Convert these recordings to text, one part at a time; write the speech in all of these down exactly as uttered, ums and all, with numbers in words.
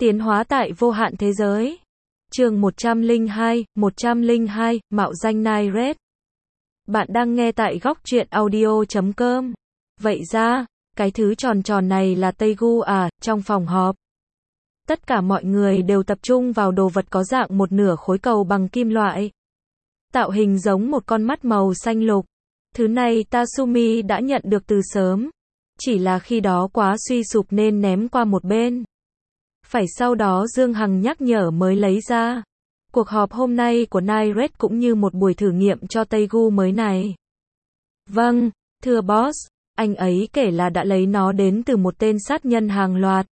Tiến hóa tại vô hạn thế giới. Chương một trăm lẻ hai, một trăm lẻ hai, mạo danh Nightred. Bạn đang nghe tại góc truyện audio chấm com. Vậy ra, cái thứ tròn tròn này là Teigu à? Trong phòng họp, tất cả mọi người đều tập trung vào đồ vật có dạng một nửa khối cầu bằng kim loại. Tạo hình giống một con mắt màu xanh lục. Thứ này Tatsumi đã nhận được từ sớm. Chỉ là khi đó quá suy sụp nên ném qua một bên. Phải sau đó Dương Hằng nhắc nhở mới lấy ra. Cuộc họp hôm nay của Nightred cũng như một buổi thử nghiệm cho Teigu mới này. Vâng, thưa boss, anh ấy kể là đã lấy nó đến từ một tên sát nhân hàng loạt.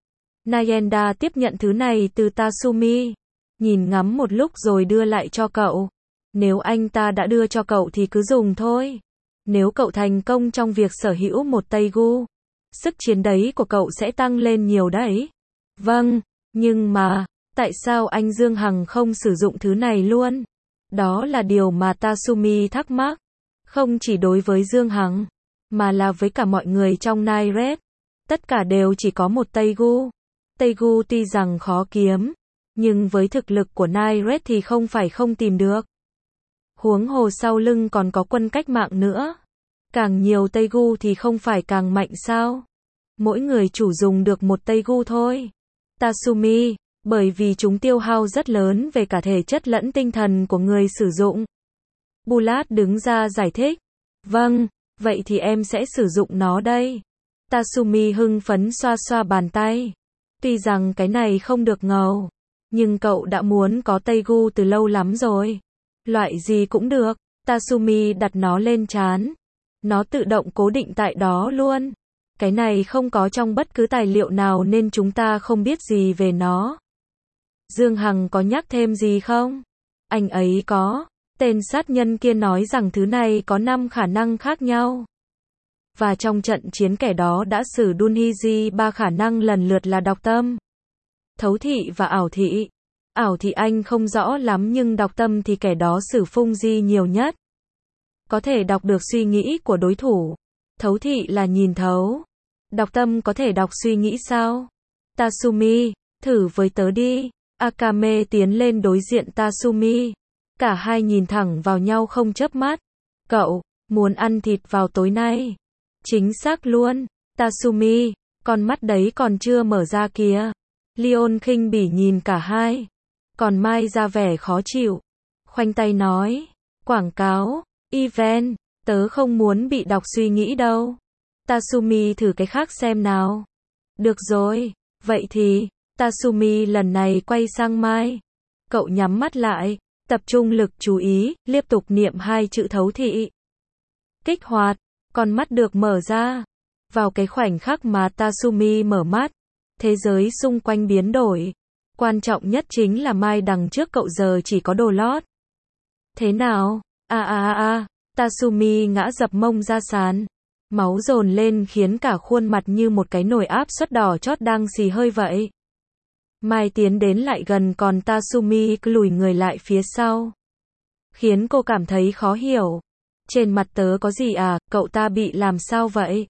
Nayenda tiếp nhận thứ này từ Tatsumi, nhìn ngắm một lúc rồi đưa lại cho cậu. Nếu anh ta đã đưa cho cậu thì cứ dùng thôi. Nếu cậu thành công trong việc sở hữu một Teigu, sức chiến đấy của cậu sẽ tăng lên nhiều đấy. Vâng, nhưng mà, tại sao anh Dương Hằng không sử dụng thứ này luôn? Đó là điều mà Tatsumi thắc mắc. Không chỉ đối với Dương Hằng, mà là với cả mọi người trong Nightred. Tất cả đều chỉ có một Teigu. Teigu tuy rằng khó kiếm, nhưng với thực lực của Nightred thì không phải không tìm được. Huống hồ sau lưng còn có quân cách mạng nữa. Càng nhiều Teigu thì không phải càng mạnh sao? Mỗi người chủ dùng được một Teigu thôi. Tatsumi, bởi vì chúng tiêu hao rất lớn về cả thể chất lẫn tinh thần của người sử dụng. Bulat đứng ra giải thích. Vâng, vậy thì em sẽ sử dụng nó đây. Tatsumi hưng phấn xoa xoa bàn tay. Tuy rằng cái này không được ngầu, nhưng cậu đã muốn có Teigu từ lâu lắm rồi. Loại gì cũng được. Tatsumi đặt nó lên trán. Nó tự động cố định tại đó luôn. Cái này không có trong bất cứ tài liệu nào nên chúng ta không biết gì về nó. Dương Hằng có nhắc thêm gì không? Anh ấy có. Tên sát nhân kia nói rằng thứ này có năm khả năng khác nhau. Và trong trận chiến kẻ đó đã sử Dunhiji ba khả năng lần lượt là đọc tâm, thấu thị và ảo thị. Ảo thị anh không rõ lắm nhưng đọc tâm thì kẻ đó sử Phung Di nhiều nhất. Có thể đọc được suy nghĩ của đối thủ. Thấu thị là nhìn thấu. Đọc tâm có thể đọc suy nghĩ sao? Tatsumi, thử với tớ đi. Akame tiến lên đối diện Tatsumi. Cả hai nhìn thẳng vào nhau không chớp mắt. Cậu, muốn ăn thịt vào tối nay? Chính xác luôn. Tatsumi, con mắt đấy còn chưa mở ra kìa. Leon khinh bỉ nhìn cả hai. Còn Mai ra vẻ khó chịu. Khoanh tay nói. Quảng cáo, event, tớ không muốn bị đọc suy nghĩ đâu. Tatsumi thử cái khác xem nào. Được rồi, vậy thì, Tatsumi lần này quay sang Mai. Cậu nhắm mắt lại, tập trung lực chú ý, liên tục niệm hai chữ thấu thị. Kích hoạt, con mắt được mở ra. Vào cái khoảnh khắc mà Tatsumi mở mắt, thế giới xung quanh biến đổi. Quan trọng nhất chính là Mai đằng trước cậu giờ chỉ có đồ lót. Thế nào? A a a a, Tatsumi ngã dập mông ra sàn. Máu dồn lên khiến cả khuôn mặt như một cái nồi áp suất đỏ chót đang xì hơi vậy. Mai tiến đến lại gần còn Tatsumi cứ lùi người lại phía sau. Khiến cô cảm thấy khó hiểu. Trên mặt tớ có gì à, cậu ta bị làm sao vậy?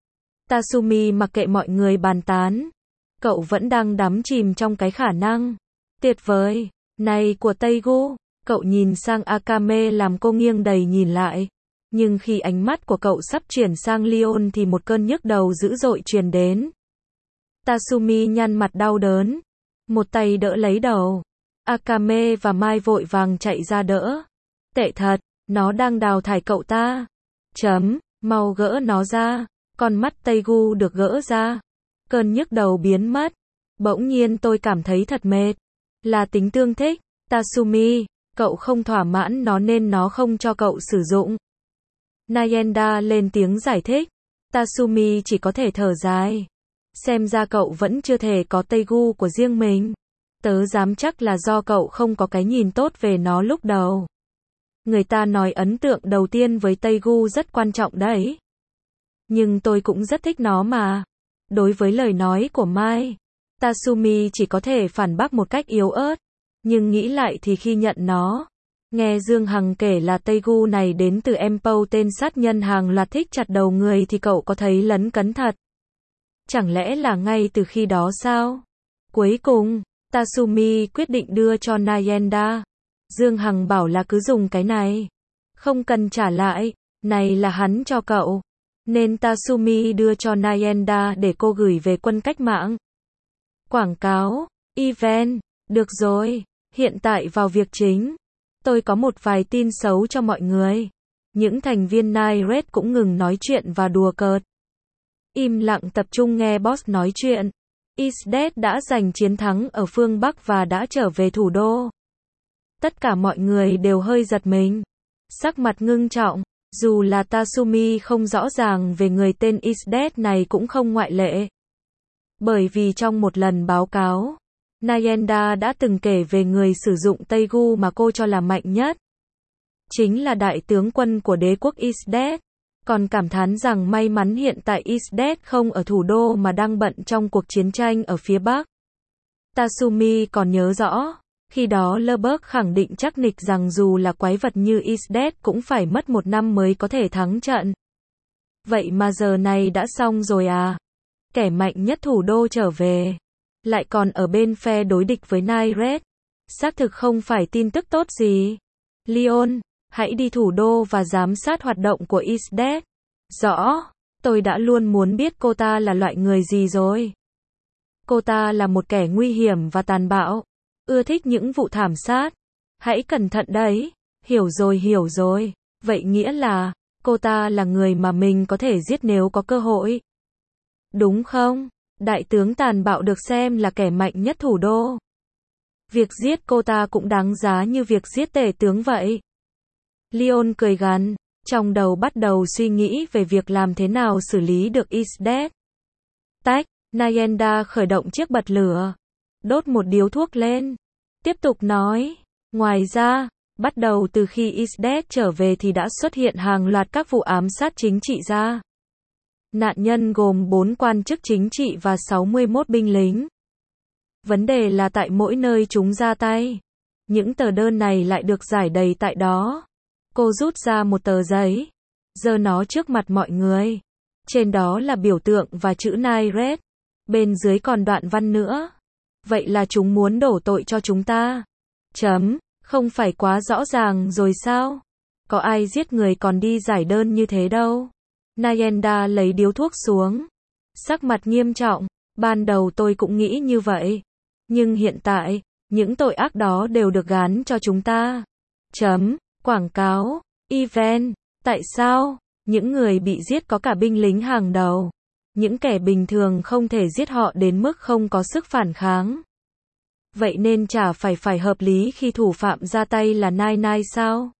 Tatsumi mặc kệ mọi người bàn tán. Cậu vẫn đang đắm chìm trong cái khả năng tuyệt vời này của Teigu. Cậu nhìn sang Akame làm cô nghiêng đầy nhìn lại. Nhưng khi ánh mắt của cậu sắp chuyển sang Leon thì một cơn nhức đầu dữ dội truyền đến. Tatsumi nhăn mặt đau đớn. Một tay đỡ lấy đầu. Akame và Mai vội vàng chạy ra đỡ. Tệ thật, nó đang đào thải cậu ta. Chấm, mau gỡ nó ra. Con mắt Teigu được gỡ ra. Cơn nhức đầu biến mất. Bỗng nhiên tôi cảm thấy thật mệt. Là tính tương thích. Tatsumi, cậu không thỏa mãn nó nên nó không cho cậu sử dụng. Nayenda lên tiếng giải thích. Tatsumi chỉ có thể thở dài. Xem ra cậu vẫn chưa thể có Teigu của riêng mình. Tớ dám chắc là do cậu không có cái nhìn tốt về nó lúc đầu. Người ta nói ấn tượng đầu tiên với Teigu rất quan trọng đấy. Nhưng tôi cũng rất thích nó mà. Đối với lời nói của Mai, Tatsumi chỉ có thể phản bác một cách yếu ớt. Nhưng nghĩ lại thì khi nhận nó, nghe Dương Hằng kể là Teigu này đến từ Empo tên sát nhân hàng loạt thích chặt đầu người thì cậu có thấy lấn cấn thật. Chẳng lẽ là ngay từ khi đó sao? Cuối cùng, Tatsumi quyết định đưa cho Nayenda. Dương Hằng bảo là cứ dùng cái này. Không cần trả lại, này là hắn cho cậu. Nên Tatsumi đưa cho Nayenda để cô gửi về quân cách mạng. Quảng cáo, event, được rồi, hiện tại vào việc chính. Tôi có một vài tin xấu cho mọi người. Những thành viên Nine-Red cũng ngừng nói chuyện và đùa cợt. Im lặng tập trung nghe boss nói chuyện. Isdet đã giành chiến thắng ở phương Bắc và đã trở về thủ đô. Tất cả mọi người đều hơi giật mình. Sắc mặt ngưng trọng, dù là Tatsumi không rõ ràng về người tên Isdet này cũng không ngoại lệ. Bởi vì trong một lần báo cáo, Nayenda đã từng kể về người sử dụng Teigu mà cô cho là mạnh nhất. Chính là đại tướng quân của đế quốc Isdet. Còn cảm thán rằng may mắn hiện tại Isdet không ở thủ đô mà đang bận trong cuộc chiến tranh ở phía Bắc. Tatsumi còn nhớ rõ, khi đó Leberg khẳng định chắc nịch rằng dù là quái vật như Isdet cũng phải mất một năm mới có thể thắng trận. Vậy mà giờ này đã xong rồi à? Kẻ mạnh nhất thủ đô trở về. Lại còn ở bên phe đối địch với Nine-Red. Xác thực không phải tin tức tốt gì. Leon, hãy đi thủ đô và giám sát hoạt động của Isdet. Rõ, tôi đã luôn muốn biết cô ta là loại người gì rồi. Cô ta là một kẻ nguy hiểm và tàn bạo. Ưa thích những vụ thảm sát. Hãy cẩn thận đấy. Hiểu rồi hiểu rồi. Vậy nghĩa là, cô ta là người mà mình có thể giết nếu có cơ hội. Đúng không? Đại tướng tàn bạo được xem là kẻ mạnh nhất thủ đô. Việc giết cô ta cũng đáng giá như việc giết tể tướng vậy. Leon cười gằn, trong đầu bắt đầu suy nghĩ về việc làm thế nào xử lý được Isdet. Tách, Nayenda khởi động chiếc bật lửa, đốt một điếu thuốc lên, tiếp tục nói, ngoài ra, bắt đầu từ khi Isdet trở về thì đã xuất hiện hàng loạt các vụ ám sát chính trị ra. Nạn nhân gồm bốn quan chức chính trị và sáu mươi mốt binh lính. Vấn đề là tại mỗi nơi chúng ra tay, những tờ đơn này lại được giải đầy tại đó. Cô rút ra một tờ giấy, giơ nó trước mặt mọi người. Trên đó là biểu tượng và chữ Nine-Red. Bên dưới còn đoạn văn nữa. Vậy là chúng muốn đổ tội cho chúng ta. Chấm, không phải quá rõ ràng rồi sao? Có ai giết người còn đi giải đơn như thế đâu. Nayenda lấy điếu thuốc xuống. Sắc mặt nghiêm trọng, ban đầu tôi cũng nghĩ như vậy. Nhưng hiện tại, những tội ác đó đều được gán cho chúng ta. Chấm, quảng cáo, event, tại sao? Những người bị giết có cả binh lính hàng đầu. Những kẻ bình thường không thể giết họ đến mức không có sức phản kháng. Vậy nên chả phải phải hợp lý khi thủ phạm ra tay là Nine Nine sao?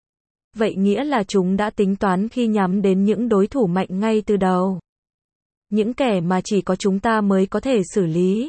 Vậy nghĩa là chúng đã tính toán khi nhắm đến những đối thủ mạnh ngay từ đầu. Những kẻ mà chỉ có chúng ta mới có thể xử lý.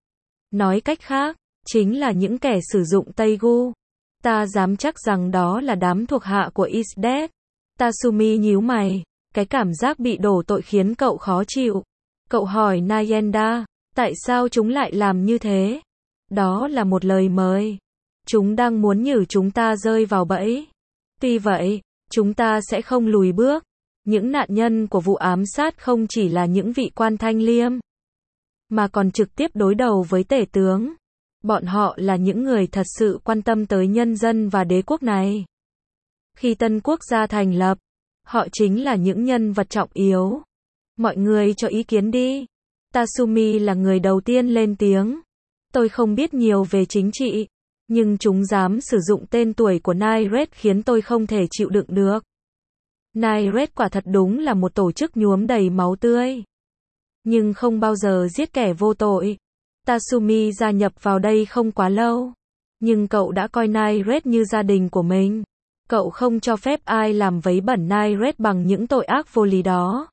Nói cách khác, chính là những kẻ sử dụng Teigu. Ta dám chắc rằng đó là đám thuộc hạ của Isdet. Tatsumi nhíu mày, cái cảm giác bị đổ tội khiến cậu khó chịu. Cậu hỏi Nayenda, tại sao chúng lại làm như thế? Đó là một lời mời. Chúng đang muốn nhử chúng ta rơi vào bẫy. Tuy vậy, chúng ta sẽ không lùi bước. Những nạn nhân của vụ ám sát không chỉ là những vị quan thanh liêm, mà còn trực tiếp đối đầu với tể tướng. Bọn họ là những người thật sự quan tâm tới nhân dân và đế quốc này. Khi tân quốc gia thành lập, họ chính là những nhân vật trọng yếu. Mọi người cho ý kiến đi. Tatsumi là người đầu tiên lên tiếng. Tôi không biết nhiều về chính trị, nhưng chúng dám sử dụng tên tuổi của Nine-Red khiến tôi không thể chịu đựng được. Nine-Red quả thật đúng là một tổ chức nhuốm đầy máu tươi, nhưng không bao giờ giết kẻ vô tội. Tatsumi gia nhập vào đây không quá lâu, nhưng cậu đã coi Nine-Red như gia đình của mình. Cậu không cho phép ai làm vấy bẩn Nine-Red bằng những tội ác vô lý đó.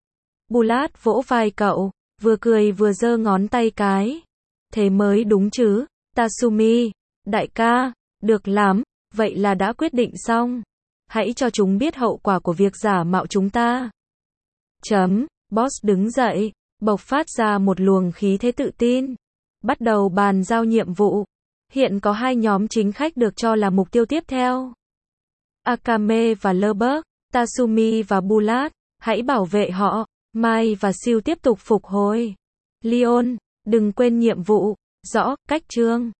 Bulat vỗ vai cậu, vừa cười vừa giơ ngón tay cái. Thế mới đúng chứ, Tatsumi, đại ca, được lắm, vậy là đã quyết định xong. Hãy cho chúng biết hậu quả của việc giả mạo chúng ta. Chấm, boss đứng dậy, bộc phát ra một luồng khí thế tự tin. Bắt đầu bàn giao nhiệm vụ. Hiện có hai nhóm chính khách được cho là mục tiêu tiếp theo. Akame và Leberg, Tatsumi và Bulat, hãy bảo vệ họ. Mai và Siêu tiếp tục phục hồi. Leon, đừng quên nhiệm vụ. Rõ, cách chương